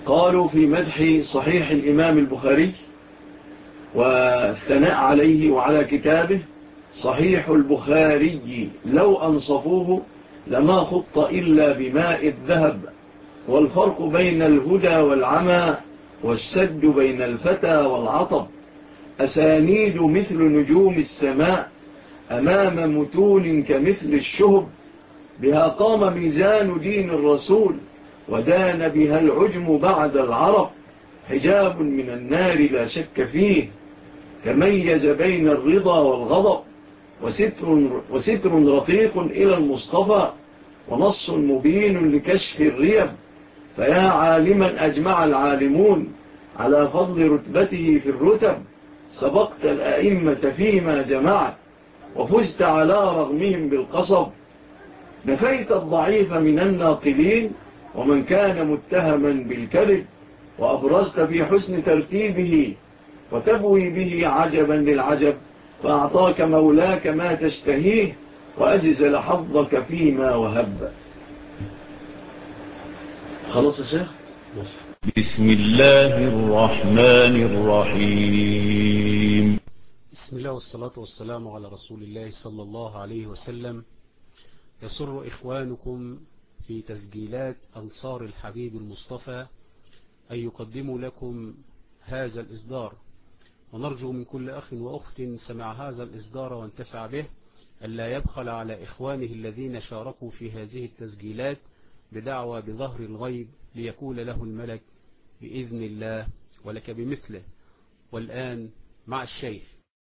قالوا في مدح صحيح الإمام البخاري والثناء عليه وعلى كتابه: صحيح البخاري لو أنصفوه لما خط إلا بماء الذهب، والفرق بين الهدى والعمى، والسد بين الفتى والعطب، أسانيد مثل نجوم السماء أمام متون كمثل الشهب، بها قام ميزان دين الرسول ودان بها العجم بعد العرب، حجاب من النار لا شك فيه تميز بين الرضا والغضب، وستر رقيق إلى المصطفى، ونص مبين لكشف الريب، فيا عالما أجمع العالمون على فضل رتبته في الرتب، سبقت الأئمة فيما جمعت وفزت على رغمهم بالقصب، نفيت الضعيف من الناقلين ومن كان متهما بالكذب، وأبرزت في حسن ترتيبه وتبوي به عجبا للعجب، فأعطاك مولاك ما تشتهيه وأجزل حظك فيما وهب. خلاص يا شيخ. بسم الله الرحمن الرحيم. بسم الله والصلاة والسلام على رسول الله صلى الله عليه وسلم. يسر إخوانكم في تسجيلات أنصار الحبيب المصطفى أن يقدموا لكم هذا الإصدار، ونرجو من كل أخ وأخت سمع هذا الإصدار وانتفع به ألا يبخل على إخوانه الذين شاركوا في هذه التسجيلات بدعوى بظهر الغيب ليقول له الملك بإذن الله ولك بمثله. والآن مع الشيخ.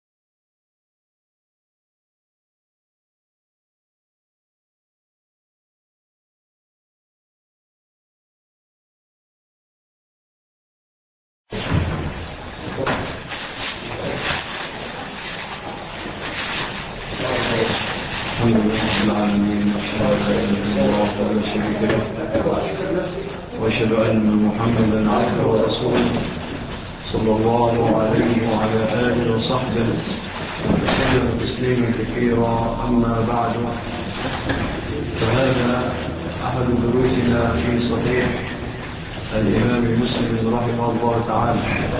الحمد لله رب العالمين، ولا شريك له، وأشهد أن محمدا عبده ورسوله صلى الله عليه وعلى آله وصحبه وسلم تسليما كثيرا. أما بعد، فهذا أحد دروسنا في صحيح الإمام مسلم رحمه الله تعالى،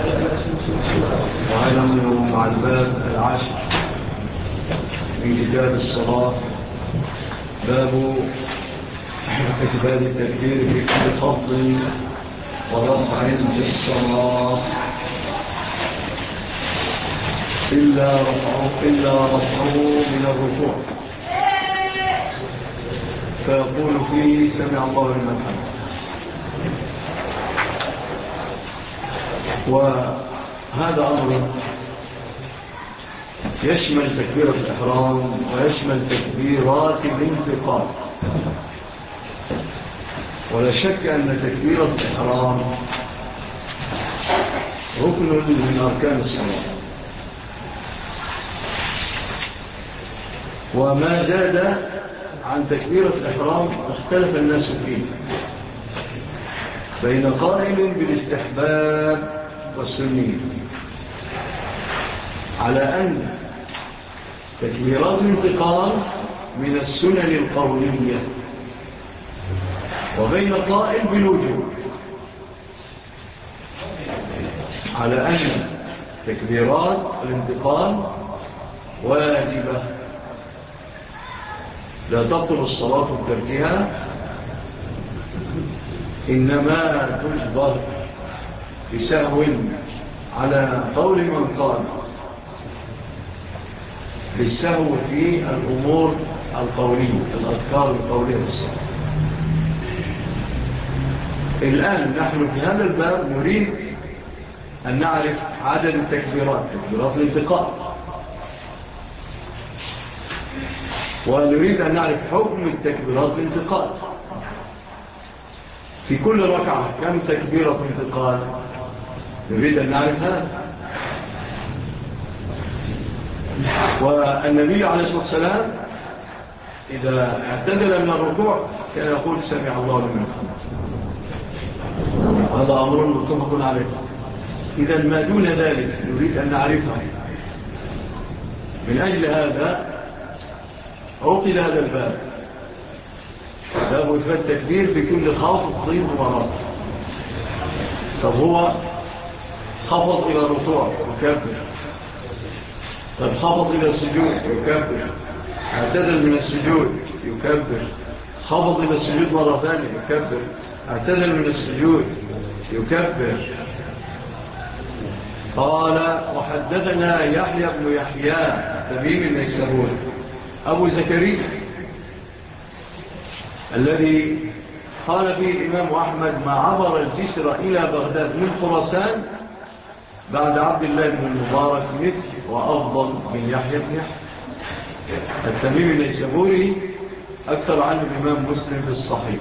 ونحن مع الباب العاشر من كتاب الصلاة، باب كتاب التكبير في كل خفض ورفع في الصلاة إلا رفعه من الركوع، فيقول فيه سمع الله لمن حمده. وهذا أمر يشمل تكبيرة الإحرام ويشمل تكبيرات الانتقال. ولا شك أن تكبيرة الإحرام ركن من أركان الصلاة، وما زاد عن تكبيرة الإحرام اختلف الناس فيه بين قائل بالاستحباب والسنية، على أن تكبيرات الانتقال من السنن القولية، وبين قائل بالوجوب، على أن تكبيرات الانتقال واجبة لا تبطل الصلاة بتركها، إنما تجبر بسهو، على قول من قال بالسهو في الأمور القولية، الأذكار القولية في الصلاة. الآن نحن في هذا الباب نريد أن نعرف عدد التكبيرات، تكبيرات الانتقال، ونريد أن نعرف حكم التكبيرات الانتقال في كل ركعة. كم تكبيرة انتقال؟ نريد أن نعرف هذا. والنبي عليه الصلاة والسلام إذا اعتدل من الركوع كان يقول سمع الله لمن حمده. هذا أمر متفق عليه. إذا ما دون ذلك نريد أن نعرفها. من أجل هذا عقد هذا الباب، باب إثبات التكبير بكل خافض ورفع. طب هو خفض إلى الركوع يكبر، طب خفض إلى السجود يكبر، اعتدل من السجود يكبر، خفض إلى السجود مرة ثانية يكبر، اعتدل من السجود يكبر. قال وحدثنا يحيى بن يحيى تميم النيسابوري أبو زكريا الذي قال فيه الإمام أحمد ما عبر الجسر إلى بغداد من خراسان بعد عبد الله بن المبارك مثل وأفضل من يحيى بن يحيى. التميم النيسابوري أكثر عنه الإمام مسلم بالصحيح.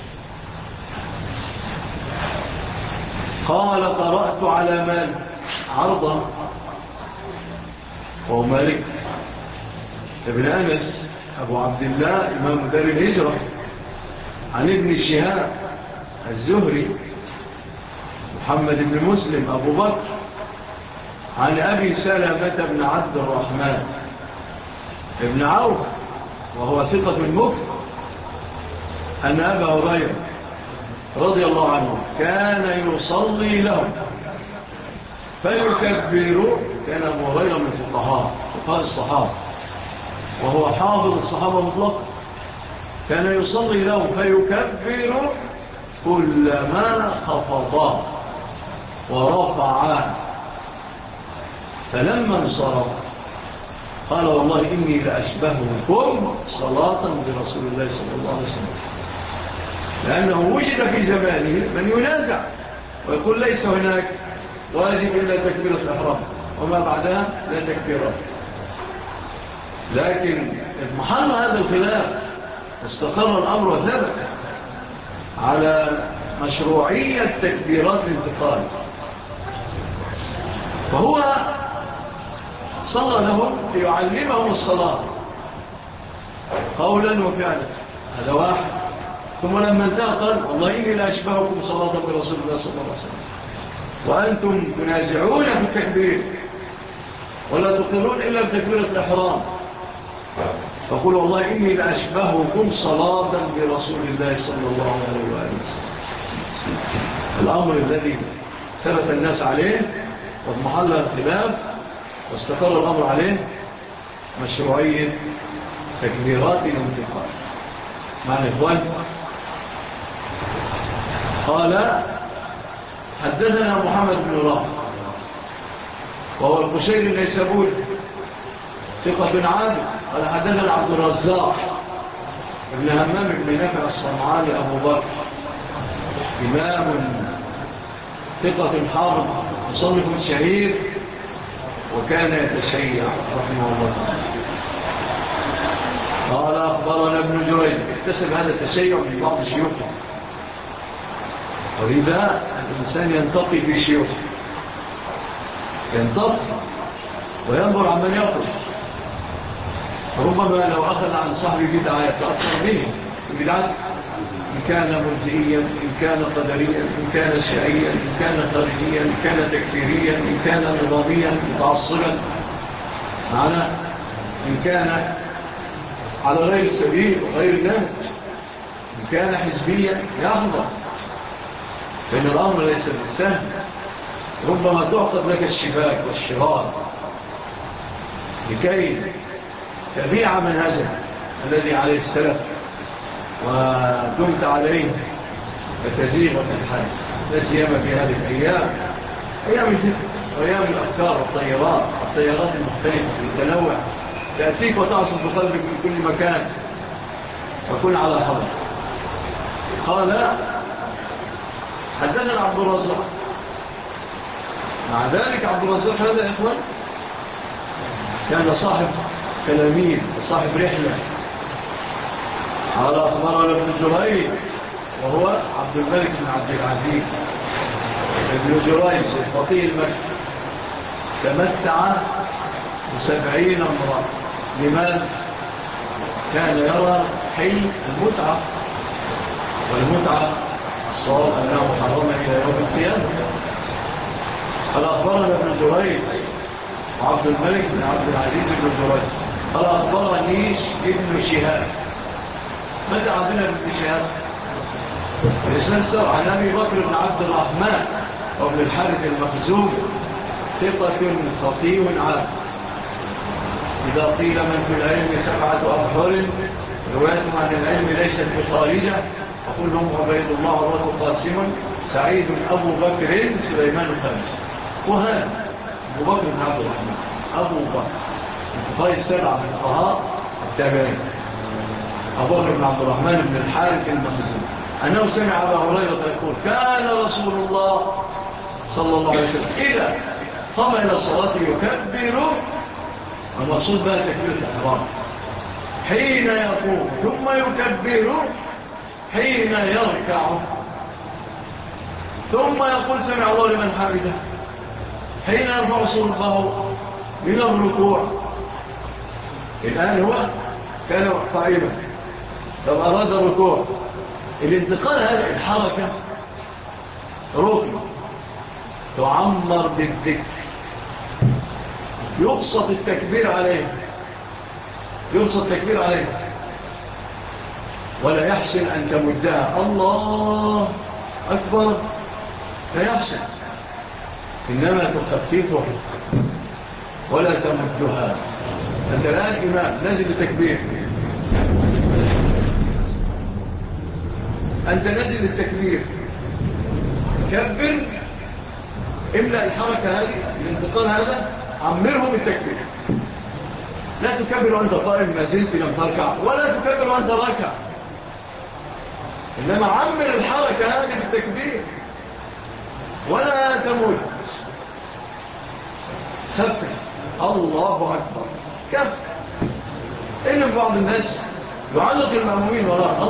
قال قرأت على مالك عرضا، وهو مالك ابن أنس أبو عبد الله إمام دار الهجرة، عن ابن شهاب الزهري محمد بن مسلم أبو بكر، عن أبي سلمة بن عبد الرحمن ابن عوف وهو ثقة المكر، أن أبا هريرة رضي الله عنه كان يصلي لهم فيكبر. كان أبو هريرة من فقهاء الصحابة وهو حافظ الصحابة مطلقا، كان يصلي لهم فيكبر كلما خفضا ورفعا، فلما انصرف قال والله إني لأشبهكم صلاة برسول الله صلى الله عليه وسلم، لأنه وجد في زمانه من ينازع ويقول ليس هناك واجب إلا تكبيرة الإحرام وما بعدها لا تكبيرات. لكن محل هذا الخلاف استقر الأمر وثبت على مشروعية تكبيرات الانتقال، فهو صلى لهم ليعلمهم الصلاة قولا وفعلا، هذا واحد. ثم لما انتهى قال والله إني لا أشبهكم صلاة برسول الله صلى الله عليه وسلم وأنتم تنازعون في التكبير ولا تقرون إلا بتكبيرة الإحرام، فقول والله إني لا أشبهكم صلاة برسول الله صلى الله عليه وسلم. الأمر الذي ثبت الناس عليه واضمحل الخلاف واستقر الأمر عليه مشروعية تكبيرات الانتقال. معنى إخوان قال حدثنا محمد بن رافع وهو القشيري النيسابوري ثقة بن عامر. قال حدثنا عبد الرزاق ابن همام بن نافع الصنعاني أبو بكر إمام ثقة حافظ مصنف شهير وكان يتشيع رحمه الله. قال أخبرنا ابن جريج، اكتسب هذا التشيع من بعض شيوخه، ولذا الإنسان ينتقي في شيوخه، ينتقي وينظر عمن يقول، ربما لو أخذ عن صاحب بدعة يتأثر به بدعته، إن كان مرجئيا، إن كان قدريا، إن كان شيعيا، إن كان خارجيا، إن كان تكفيريا، إن كان نظاميا متعصبا معنا، إن كان على غير السبيل وغير النهج، إن كان حزبيا يحضر، فإن الأمر ليس بالسهل. ربما تعقد لك الشباك والشغال لكي تبيع منهجك الذي عليه السلف ودمت عليه فتزيغ وتنحل، لا سيما في هذه الأيام، أيام الفتن وأيام الأفكار والطيارات المختلفة والتنوع تأتيك وتعصب بقلبك من كل مكان، فكن على حظ. قال حدثنا عبد الرزاق. مع ذلك عبد الرزاق هذا إخوان كان صاحب كلامين وصاحب رحلة. قال أخبرنا ابن جريج وهو عبد الملك بن عبد العزيز ابن جريج الفقيه المكي، تمتع ب70 امرأة. لماذا؟ كان يرى حي المتعة، والمتعة الصواب أنه محرم إلى يوم القيامة. قال أخبرنا ابن جريج وعبد الملك بن عبد العزيز بن جريج. قال أخبرني ابن شهاب. ماذا عندنا ابن شهاب؟ الإسلام سرع عن أبي بكر بن عبد الرحمن وابن الحارث المخزوم ثقة فقيه عام. إذا قيل من في العلم 7 أبحر روايتهم عن العلم ليست بخارجة أقول لهم عبيد الله عروة قاسم سعيد أبو بكر سليمان الخامس. وهذا أبو بكر بن عبد الرحمن أبو بكر الفقهاء السبعة من الفقهاء التابعين أبو بكر بن عبد الرحمن بن الحارث المخزومي أنه سمع أبا هريرة يقول كان رسول الله صلى الله عليه وسلم إذا قام إلى الصلاة يكبر المقصود بها تكبير الإحرام حين يقوم ثم يكبر حين يركع ثم يقول سمع الله لمن حمده حين يرفع صلبه من الركوع. الآن هو كان قائما لو أراد الركوع الانتقال هذه الحركة ركن تعمر بالذكر يقصد التكبير عليه ولا يحسن أن تمدها الله أكبر لا يحسن إنما تخففها ولا تمدها. أنت الآن إمام نازل التكبير كبر إملأ الحركة هذه الانتقال هذا عمره بالتكبير. لا تكبر وأنت قائم ما زلت لم تركع ولا تكبر وأنت راكع إنما عمر الحركة هذه بالتكبير ولا تموت خفف الله أكبر كف. إن بعض الناس يعلق المأمومين وراء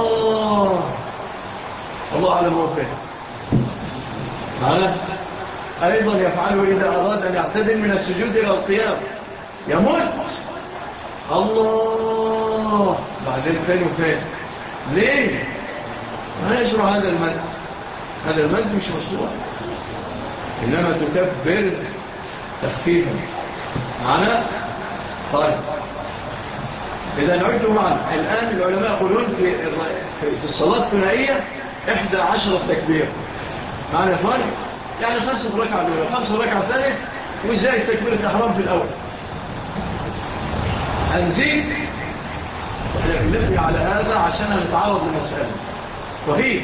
الله على موقعه معنا. أيضا يفعله إذا أراد أن يعتدل من السجود إلى القيام يموت الله بعدين فين وفين. ليه؟ ما يشرع هذا المد مش مشروع إنما تكبر تخفيفا معنا. طيب إذا نعيده معنا الآن العلماء يقولون في الصلاة الثنائية 11 تكبير معنا فارق يعني 5 ركعة الأولى 5 ركعة ثانية وإزاي تكبير الإحرام في الأول هنزيد نبني على هذا عشان نتعرض للمسألة. وهي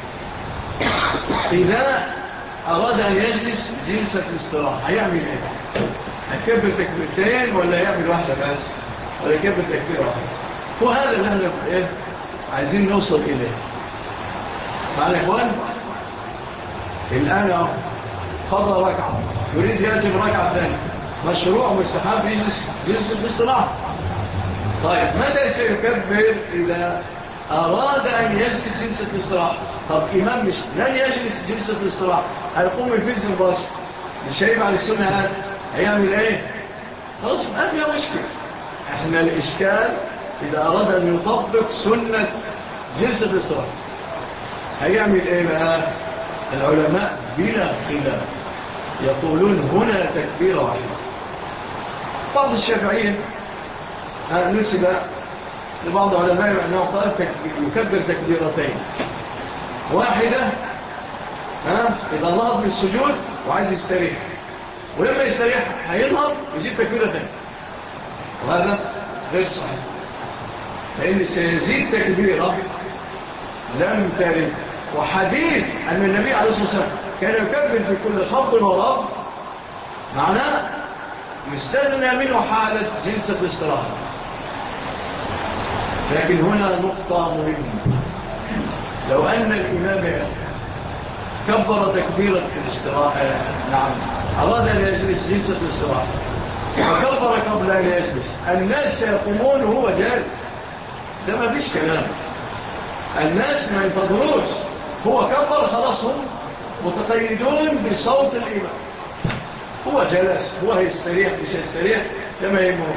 إذا أراد أن يجلس جلسة الاستراحة هيعمل إيه؟ هيكبر تكبيرتين ولا يعمل واحدة بس ولا يكبر تكبير واحدة؟ وهذا اللي احنا عايزين نوصل إليه معنا يا إخوان. الآن قضى ركعة يريد يجب ركعة ثانية مشروع مستحب يجلس جلسة الاستراحة. طيب متى سيكبر إذا أراد أن يجلس جلسة الاستراحة؟ طب إمام مش لن يجلس جلسة الاستراحة هيقوم يفز مباشر مش هيفعل السنة هذا هيعمل ايه؟ خلاص ما فيها مشكلة. احنا الإشكال إذا أراد أن يطبق سنة جلسة الاستراحة هيعمل ايه بقى؟ العلماء بلا خلاف يقولون هنا تكبير واحد. بعض الشافعيين نسب لبعض العلماء أنه قال يكبر تكبيرتين واحدة إذا نهض من السجود وعايز يستريح ولما يستريح هينهض يزيد تكبيرتين وهذا غير صحيح لأن سيزيد تكبيرة لم ترد. وحديث أن النبي عليه الصلاة والسلام كان يكبر في كل خفض ورفض معناه يستثنى منه حالة جلسة الاستراحة. لكن هنا نقطة مهمة لو أن الإمام كبر تكبيرة الاستراحة نعم أراد أن يجلس جلسة الاستراحة فكبر قبل أن يجلس الناس سيقومون وهو جالس ده ما فيش كلام. الناس ما ينتظروش هو كبر خلاص هم متقيدون بصوت الإمام هو جلس هو هيستريح مش هيستريح ده ما يهمه.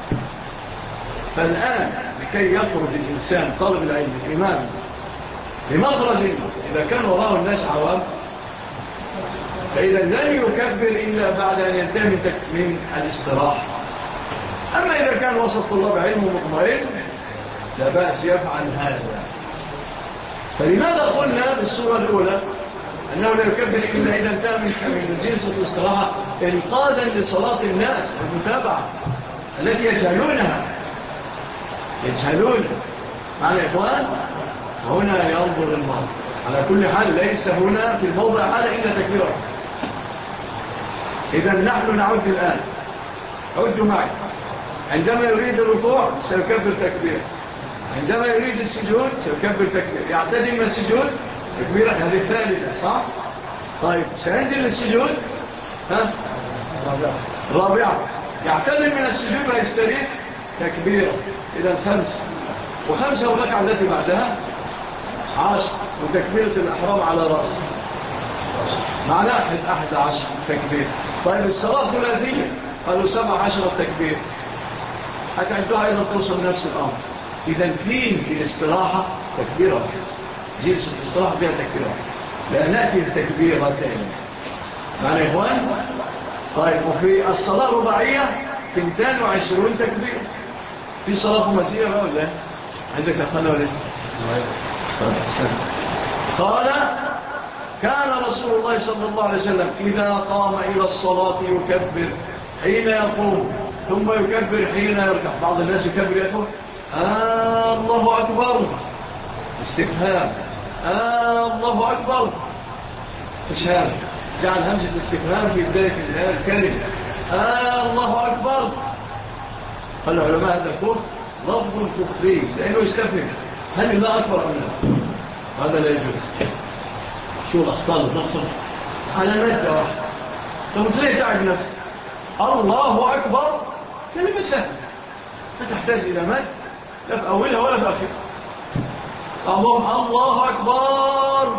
فالآن لكي يخرج الإنسان طالب العلم الإمام لمخرج إذا كان وراءه الناس عوام فإذا لن يكبر إلا بعد أن ينتهي من الاستراحة. أما إذا كان وسط طلاب علم مطمئن لا بأس يفعل هذا. فلماذا قلنا بالصورة الأولى أنه لا يكبر إلا إذا انتهى من جلسة الاستراحة إنقاذا لصلاة الناس والمتابعة التي يجهلون معنى إخوان. هنا ينظر المرء على كل حال، ليس هنا في الموضع حالة إلا تكبيره. إذا نحن نعد الآن، عدوا معي. عندما يريد الركوع سيكبر تكبير، عندما يريد السجود سيكبر تكبير، يعتدي من السجود تكبيرا، هذه الثالثة صح؟ طيب سينزل للسجود رابعة، يعتدي من السجود ويستريح تكبيرا. إذا 5 و5 والركعة التي بعدها 10 وتكبيرة الأحرام على رأس مع لاحظ 11 تكبير. طيب الصلاة ثلاثية قالوا 17 تكبير، هتعدوها أيضا توصل نفس الأمر. إذا في الاستراحة تكبيرة واحدة، جلسة الاستراحة فيها تكبيرة واحدة، لا نأتي التكبيرتين معنى يا إخوان. طيب وفي الصلاة الرباعية 22 تكبير. في صلاة خماسية بقى ولا عندك أخوانا ولا قال كان رسول الله صلى الله عليه وسلم إذا قام إلى الصلاة يكبر حين يقوم ثم يكبر حين يركع. بعض الناس يكبر يقول الله أكبر استفهام، الله أكبر مش هذا، جعل همزة الاستفهام في بداية الكلمة الله أكبر. قال العلماء هذا الكفر لفظ كفري لأنه يستفهم هل الله أكبر أم لا، هذا لا يجوز. شو الأخطاء تدخل على مادة واحدة، فمثلية تعب نفسك الله أكبر كلمة سهلة لا تحتاج إلى مادة لا في أولها ولا في آخرها. الله أكبر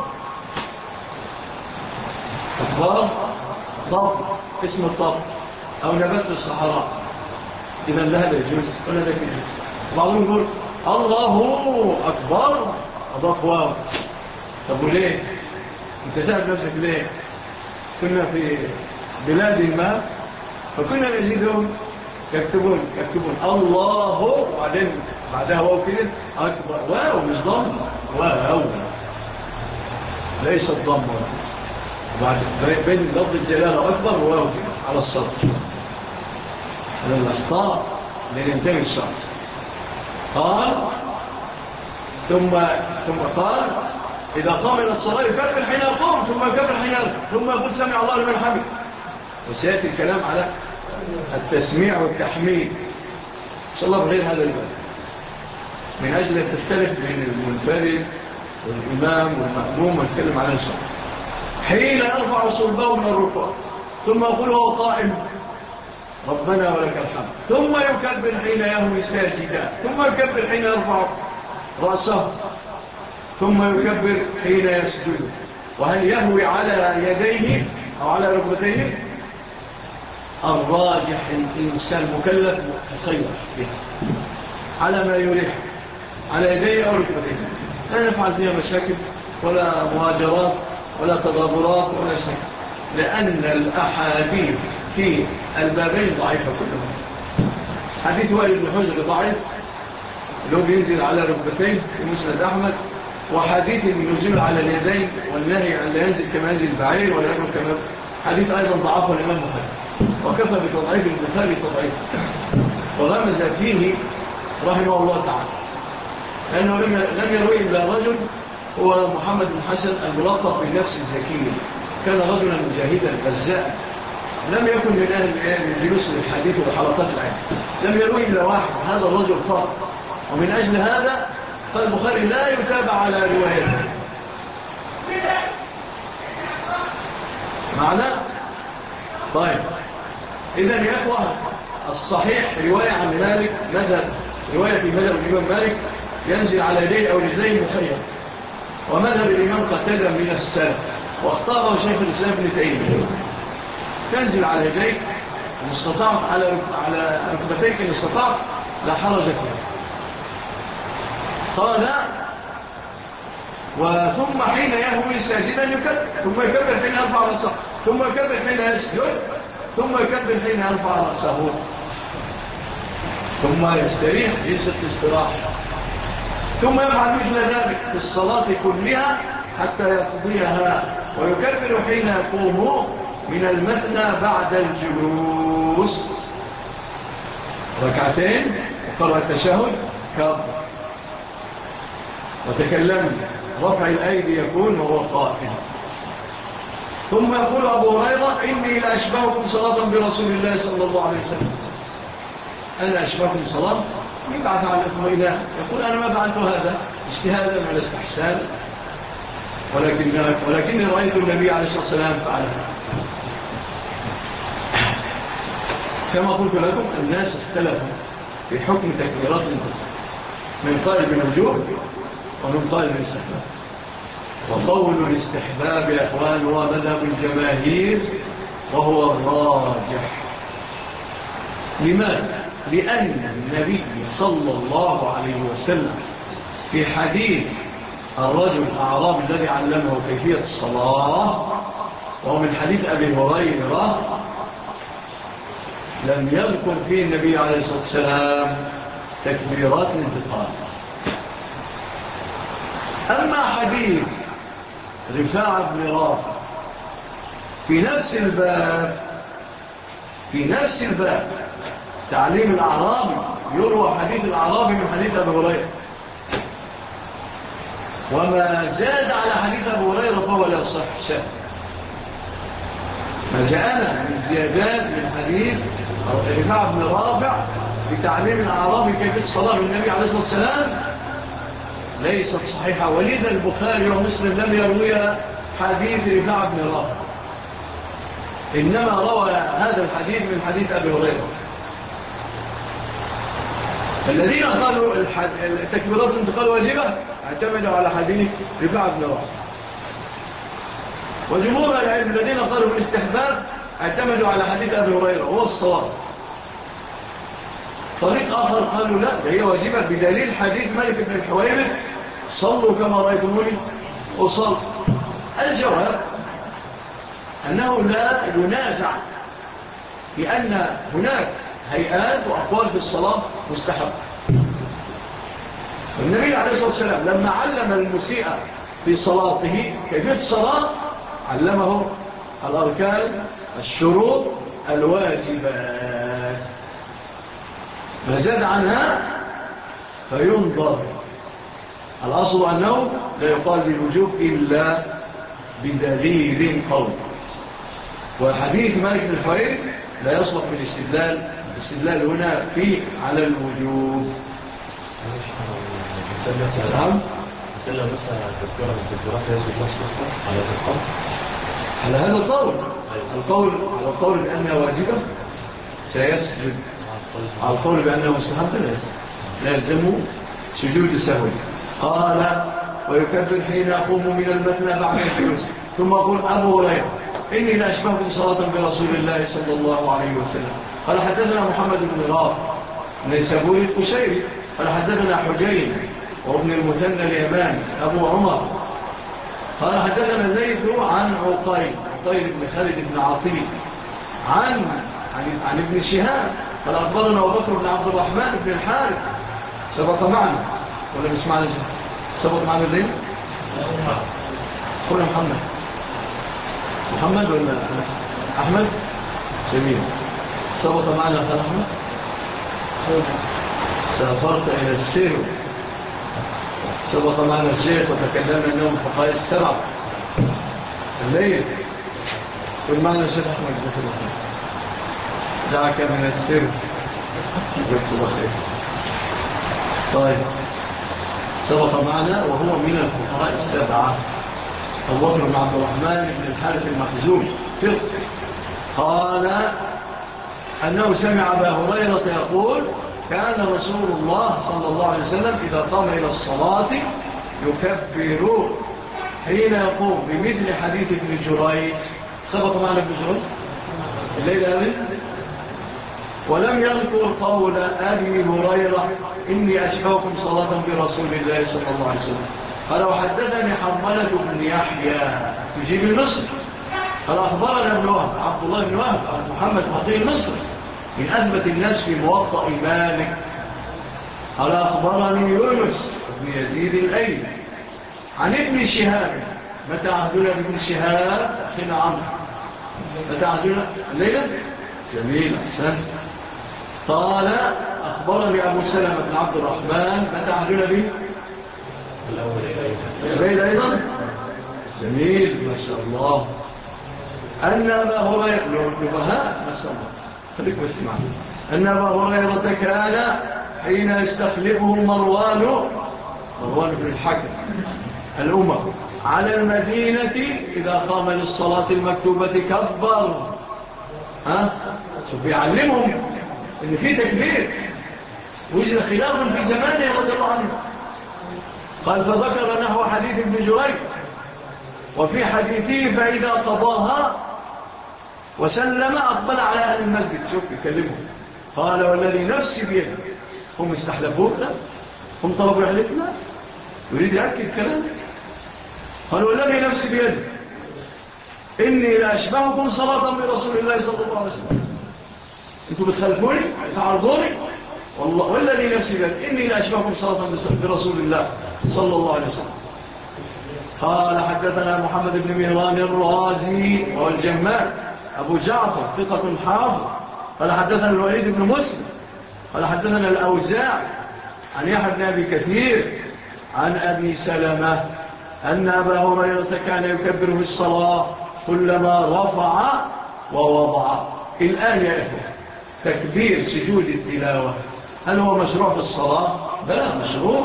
أكبر ضب اسم الضب أو نبات في الصحراء، إذا لا هذا يجوز ولا ذاك يجوز. بعضهم يقول الله أكبر أضاف واو. طب وليه انت تعب نفسك ليه؟ كنا في بلاد ما فكنا نجدهم يكتبون الله وبعدين بعدها واو كده أكبر، واو مش ضم، واو ليس الضم، وبعد بين لفظ الجلالة أكبر واو كده على الصدر. هذا الأخطاء لننتهي الشرط. قال ثم قال إذا قام إلى الصلاة يكبر حين يقوم ثم يكبر حين يركع ثم يقول سمع الله لمن حمده. وسيأتي الكلام على التسميع والتحميد إن شاء الله بغير هذا الباب من أجل أن تختلف بين المنفرد والإمام والمأموم ونتكلم على الشرط. حين يرفع صلبه من الركوع ثم يقول هو قائم ربنا ولك الحمد ثم يكبر حين يهوي ساجدا ثم يكبر حين يرفع رأسه ثم يكبر حين يسجد. وهل يهوي على يديه أو على ركبتيه؟ الراجح الإنسان مكلف مخير فيها على ما يريح على يديه أو ركبتيه، لا نفعل فيها مشاكل ولا مهاجرات ولا تضابرات ولا شيء، لأن الأحاديث في البابين ضعيفة كلهم. حديث وائل بن حجر ضعيف لو بينزل على ركبتيه في مسند أحمد، وحديث النزول على اليدين والنهي عن لا ينزل كما ينزل البعير ولا يكون كما حديث أيضا ضعفه الإمام البخاري وكفى بتضعيف البخاري تضعيف وغمز فيه رحمه الله تعالى لأنه لم يروي إلا رجل هو محمد بن حسن الملطف بالنفس الزكية، كان رجلا مجاهدا فزاء لم يكن من أهل الجلوس للحديث وحلقات العلم، لم يروي إلا واحد هذا الرجل فقط، ومن أجل هذا فالبخاري لا يتابع على روايته معنا. طيب إذن يا أخوة الصحيح رواية عن مالك مذهب رواية في مذهب الإمام مالك ينزل على يديه أو رجليه مخير، ومذهب الإمام قتادة من السلف واختاره شيخ الإسلام ابن تيمية تنزل على يديك إن استطعت على ركبتيك إن استطعت لا حرج فيها. قال وثم حين يهوي ساجدا يكبر ثم يكبر حين يرفع رأسه ثم يكبر حين يسجد ثم يكبر حين يرفع رأسه ثم يستريح جلسة الاستراحة ثم يفعل مثل ذلك في الصلاة كلها حتى يقضيها ويكبر حين يقوم من المثنى بعد الجلوس ركعتين وقرأ التشهد كبر وتكلم رفع الأيدي يكون وهو قائم. ثم يقول أبو هريرة إني لأشبهكم صلاة برسول الله صلى الله عليه وسلم. أنا أشبهكم صلاة يبعث على الإخوة يقول أنا ما فعلت هذا اجتهادا ولا استحسان ولكني رأيت النبي عليه الصلاة والسلام فعلها. كما قلت لكم الناس اختلفوا في حكم تكبيرات الانتقال من قائل بالوجوب ومن قائل بالاستحباب. وقول الاستحباب يا أخوان هو مذهب الجماهير وهو الراجح. لماذا؟ لأن النبي صلى الله عليه وسلم في حديث الرجل الأعرابي الذي علمه كيفية الصلاة وهو من حديث أبي هريرة لم يذكر فيه النبي عليه الصلاة والسلام تكبيرات الانتقال. أما حديث رفاعة بن رافع في نفس الباب تعليم الأعرابي يروى حديث الأعرابي من حديث أبي هريرة وما زاد على حديث أبي هريرة فهو لا يصح شيء. ما جاءنا من زيادات من حديث رفاعة بن رافع بتعليم الأعرابي كيف الصلاة بالنبي عليه الصلاة والسلام ليست صحيحة. ولذا البخاري ومسلم لم يروي حديث رفاعة بن رافع إنما روى هذا الحديث من حديث أبي هريرة. الذين قالوا التكبيرات الانتقال واجبة اعتمدوا على حديث رفاعة بن رافع. وجمهور العلم الذين قالوا بالاستحباب اعتمدوا على حديث أبي هريرة هو الصواب. طريق آخر قالوا لا ده هي واجبة بدليل حديث مالك بن الحويرث صلوا كما رأيتموني وصلوا. الجواب أنه لا ينازع لأن هناك هيئات وأقوال في الصلاة مستحب. والنبي عليه الصلاة والسلام لما علم المسيء في صلاته كيفية الصلاة علمه الأركان الشروط الواجبات ما زاد عنها فينظر. الأصل أنه لا يقال بالوجوب إلا بدليل قوي. والحديث مالك بن الحويرث لا يصلح بالاستدلال. الاستدلال هنا فيه على الوجوب. نعم على هذا القول بأنها واجبة سيسجد. على القول بأنه مستحب لا يلزمه سجود سهو. قال ويكبر حين يقوم من المثنى بعد الجلوس. ثم يقول أبو هريرة إني لأشبهكم صلاة برسول الله صلى الله عليه وسلم. قال حدثنا محمد بن رافع النيسابوري القشيري قال حدثنا حجين وابن المثنى اليماني أبو عمر قال حدثنا زيد عن عقيل بن خالد بن عطيل عن ابن شهاب قال أخبرنا أبو بكر بن عبد الرحمن بن الحارث سبق معنا ولا مش معنا سبق معنا ليه؟ قول محمد ولا أحمد جميل. سبق معنا أخي أحمد سافرت إلى السير سبق معنا الشيخ وتكلمنا أنهم فقهاء السبع الليل. قل معنا الشيخ أحمد ذكر الله دعك من السر جبت الله خير. طيب سبق معنا وهو من الفقهاء السبعة أبو بكر بن عبد الرحمن بن الحارث المخزومي قال أنه سمع أبا هريرة يقول كان رسول الله صلى الله عليه وسلم إذا قام إلى الصلاة يكبر حين يقوم بمثل حديث ابن جريج. سبق معنا ابن جريج الليلة هذه ولم يذكر قول أبي هريرة إني أشبهكم صلاة برسول الله صلى الله عليه وسلم. قال وحدثني حرملة بن يحيى يجيب المصر قال أخبرنا ابن وهب عبد الله بن وهب محمد فقيه المصر من أثبت الناس في موطأ مالك. قال أخبرني يونس بن يزيد الأيلي عن ابن شهاب متى عهدنا بكل شهاب أخينا عمرو؟ متى عهدنا الليلة؟ جميل أحسن. قال أخبرني أبو سلمة بن عبد الرحمن متى عهدنا به؟ الليلة أيضا؟ جميل ما شاء الله. أن أبا هريرة نبهاء ما شاء الله خليك بس معنا. أن أبا هريرة كان حين يستخلفه مروان بن الحكم الأمة على المدينة إذا قام للصلاة المكتوبة كبر. شوف يعلمهم إن في تكبير وجد خلاف في زمانه رضي الله عنه. قال فذكر نحو حديث ابن جريج وفي حديثه فإذا قضاها وسلم أقبل على أهل المسجد. شوف يكلمهم قال والذي نفسي بيده. هم استحلفوه لا هم طلبوا يحلف لا يريد يأكد كلام. قال والذي نفسي بيده إني لأشبهكم صلاة برسول الله صلى الله عليه وسلم. أنتم بتخلفوني تعرضوني والذي نفسي بيده إني لأشبهكم صلاة برسول الله صلى الله عليه وسلم. قال حدثنا محمد بن مهران الرازي والجمال أبو جعفر ثقة حافظ. قال حدثنا الوليد بن مسلم قال حدثنا الأوزاع عن يحيى بن أبي كثير عن أبي سلمة أن أبا هريرة كان يكبر في الصلاة كلما رفع ووضع. الآن يا إخوة تكبير سجود التلاوة هل هو مشروع في الصلاة؟ بلا مشروع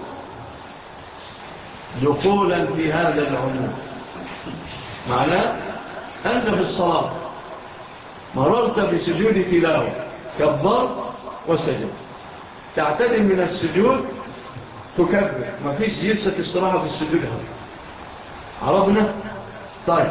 دخولا في هذا العموم. معناه أنت في الصلاة مررت بسجود تلاوة كبر وسجد تعتدل من السجود تكبر ما فيش جلسة استراحة في السجود هذا. عرفنا؟ طيب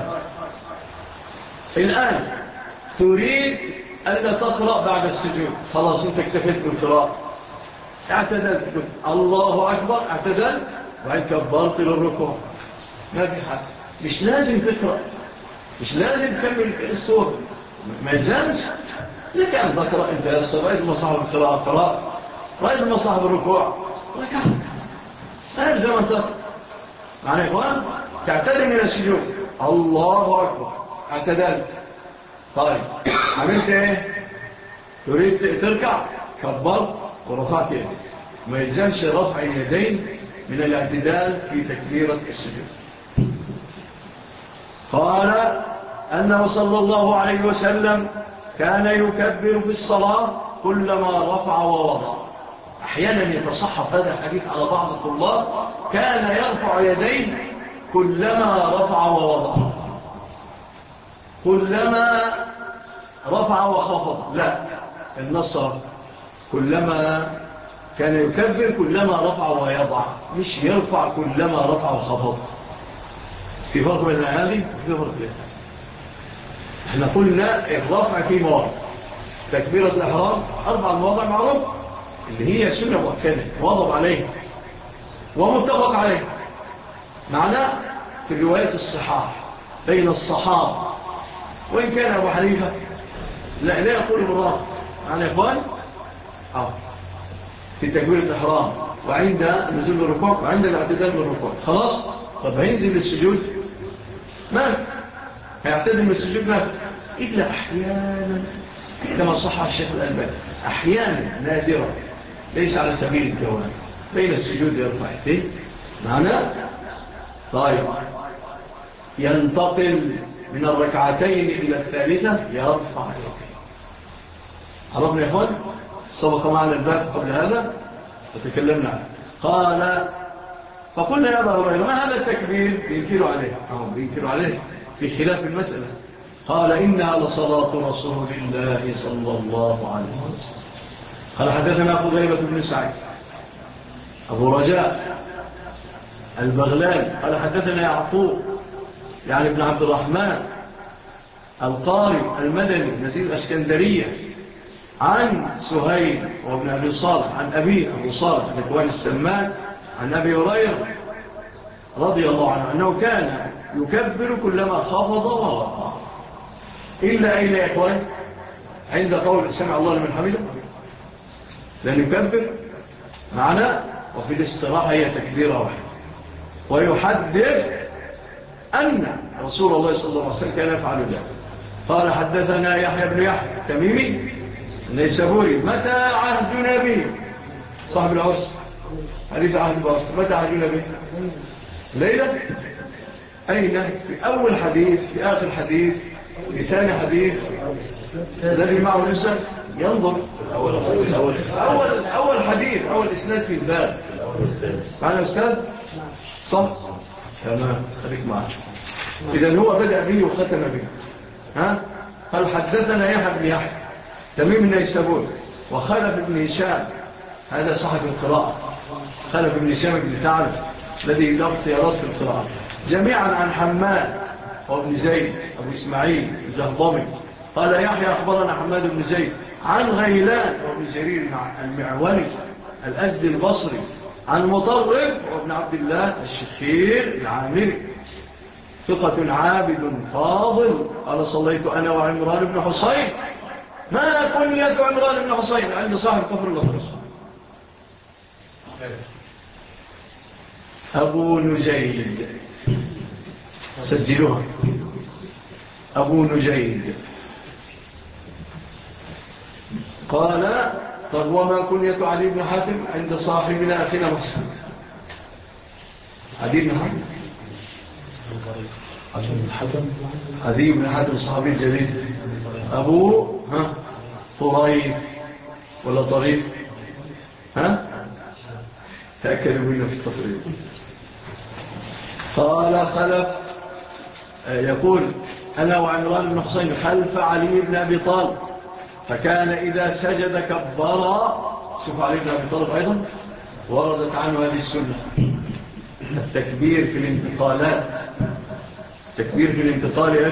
الآن تريد أن تقرأ بعد السجود خلاص انت اكتفيت بالقراءة اعتدلت الله أكبر اعتدل وعين كبرت للركوع ما في حد مش لازم تقرأ مش لازم تكمل السورة ما يلزمش لك أن تقرأ انت يسر رأيت المصاحب القراءة قراء رأيت المصاحب الركوع ركع ما يلزم أن تقرأ. معنى إخوان تعتدل من السجود الله أكبر اعتدل. طيب عملت ايه تريد تركع كبرت ورفعت يديك ما يلزمش رفع اليدين من الاعتدال في تكبيرة السجود. قال أنه صلى الله عليه وسلم كان يكبر في الصلاة كلما رفع ووضع. أحيانا يتصحف هذا الحديث على بعض الطلاب كان يرفع يديه كلما رفع ووضع كلما رفع وخفض لا النص كلما كان يكبر كلما رفع ويضع مش يرفع كلما رفع وخفض. في فرق بين هذه وفي فرق بين احنا قلنا الرفع في مواضع تكبيرة الإحرام 4 مواضع معروف اللي هي سنة مؤكدة واضب عليها ومتفق عليها. معناه في رواية الصحاح بين الصحابة وإن كان أبو حنيفة لا يقول بالرفع. معنى إخوان في تكبيرة الإحرام وعند نزول الركوع وعند الاعتدال بالركوع خلاص. طب هينزل للسجود ما هيعتدل من السجود ما إلا أحيانا كما صح الشيخ الألباني أحيانا نادرة ليس على سبيل الدوام بين السجود يرفع يديه. معناه طيب ينتقل من الركعتين إلى الثالثة يرفع يديه. عرفنا يا إخوان سبق معنا الباب قبل هذا وتكلمنا عنه. قال فقلنا يا أبا هريرة ما هذا التكبير بينكروا عليه في خلاف المسألة. قال إنها لصلاة رسول الله صلى الله عليه وسلم. قال حدثنا قضيبة بن سعيد أبو رجاء البغلال قال حدثنا يعقوب يعني ابن عبد الرحمن القاري المدني نزيل الأسكندرية عن سهيل وابن أبي صالح عن أبي أبو صالح الإخوان السمان عن أبي هريرة رضي الله عنه أنه كان يكبر كلما خفض ورفع إلا أين يا إخوان عند قول سمع الله لمن حمده لأن يكبر معنا وفي الاستراحة هي تكبيرة واحدة ويحدث أن رسول الله صلى الله عليه وسلم كان يفعل ذلك. قال حدثنا يحيى بن يحيى تميمي النيسابوري متى عهد نبي صاحب العرس حديث عهد العرس متى عهد نبي ليلة أين في أول حديث في آخر حديث في ثاني حديث الذي معه لسه ينظر أول حديث أول إسناد في الباب معنا أستاذ صح تمام خليك معنا إذن هو بدأ به وختم به قال حدثنا يحيى بن يحيى تميم النيسابوري وخلف بن هشام هذا صاحب القراءة خلف بن هشام بن ثعلب الذي له اختيارات في القراءة جميعا عن حماد وابن زيد أبو إسماعيل الجهضمي قال يحيى أخبرنا حماد بن زيد عن غيلان وابن جرير المعولي الأزدي البصري عن مطرب وابن عبد الله الشخير العامري ثقة عابد فاضل قال صليت أنا وعمران بن حصين ما كنية عمران بن حصين عند صاحب كفر الأطرس أبو نجيد سجلوها أبو نجيد قال طب وما كنية علي بن حاتم عند صاحبنا أخينا محسن علي بن حاتم علي بن حاتم الصحابي الجليل أبو طريف ولا طريف تأكدوا منه في التصريف قال خلف يقول أنا وعمران بن حسين خلف علي بن أبي طالب فكان إذا سجد كبر شوف علي بن أبي طالب أيضا وردت عنه هذه السنة التكبير في الانتقالات تكبير في الانتقال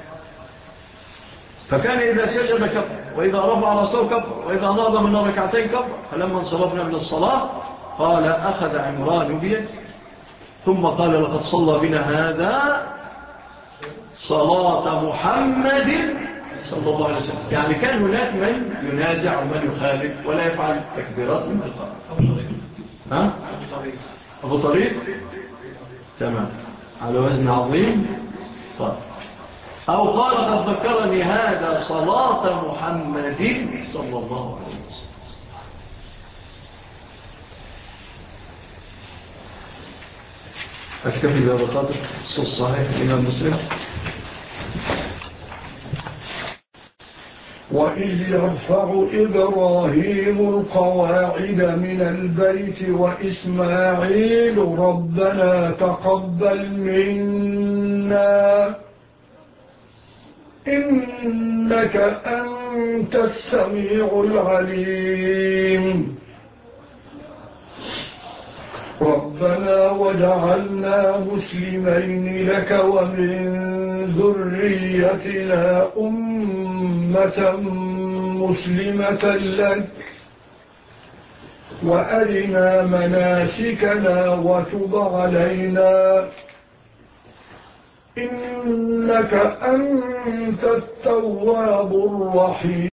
فكان إذا سجد كبر وإذا رفع رأسه كبر وإذا نهض من ركعتين كبر فلما انصرفنا من الصلاة قال أخذ عمران بيده ثم قال لقد صلى بنا هذا صلاة محمد صلى الله عليه وسلم يعني كان هناك من ينازع ومن يخالف ولا يفعل تكبيرات من القرآن أبو طريق تمام على وزن عظيم طيب. أو قال قد ذكرني هذا صلاة محمد صلى الله عليه وسلم أكتفي بهذا القدر الصوت صحيح الإمام مسلم وإذ يرفع إبراهيم القواعد من البيت وإسماعيل ربنا تقبل منا إنك أنت السميع العليم ربنا وجعلنا مسلمين لك ومن ذريتنا أمة مسلمة لك وأرنا مناسكنا وتب علينا إنك أنت التواب الرحيم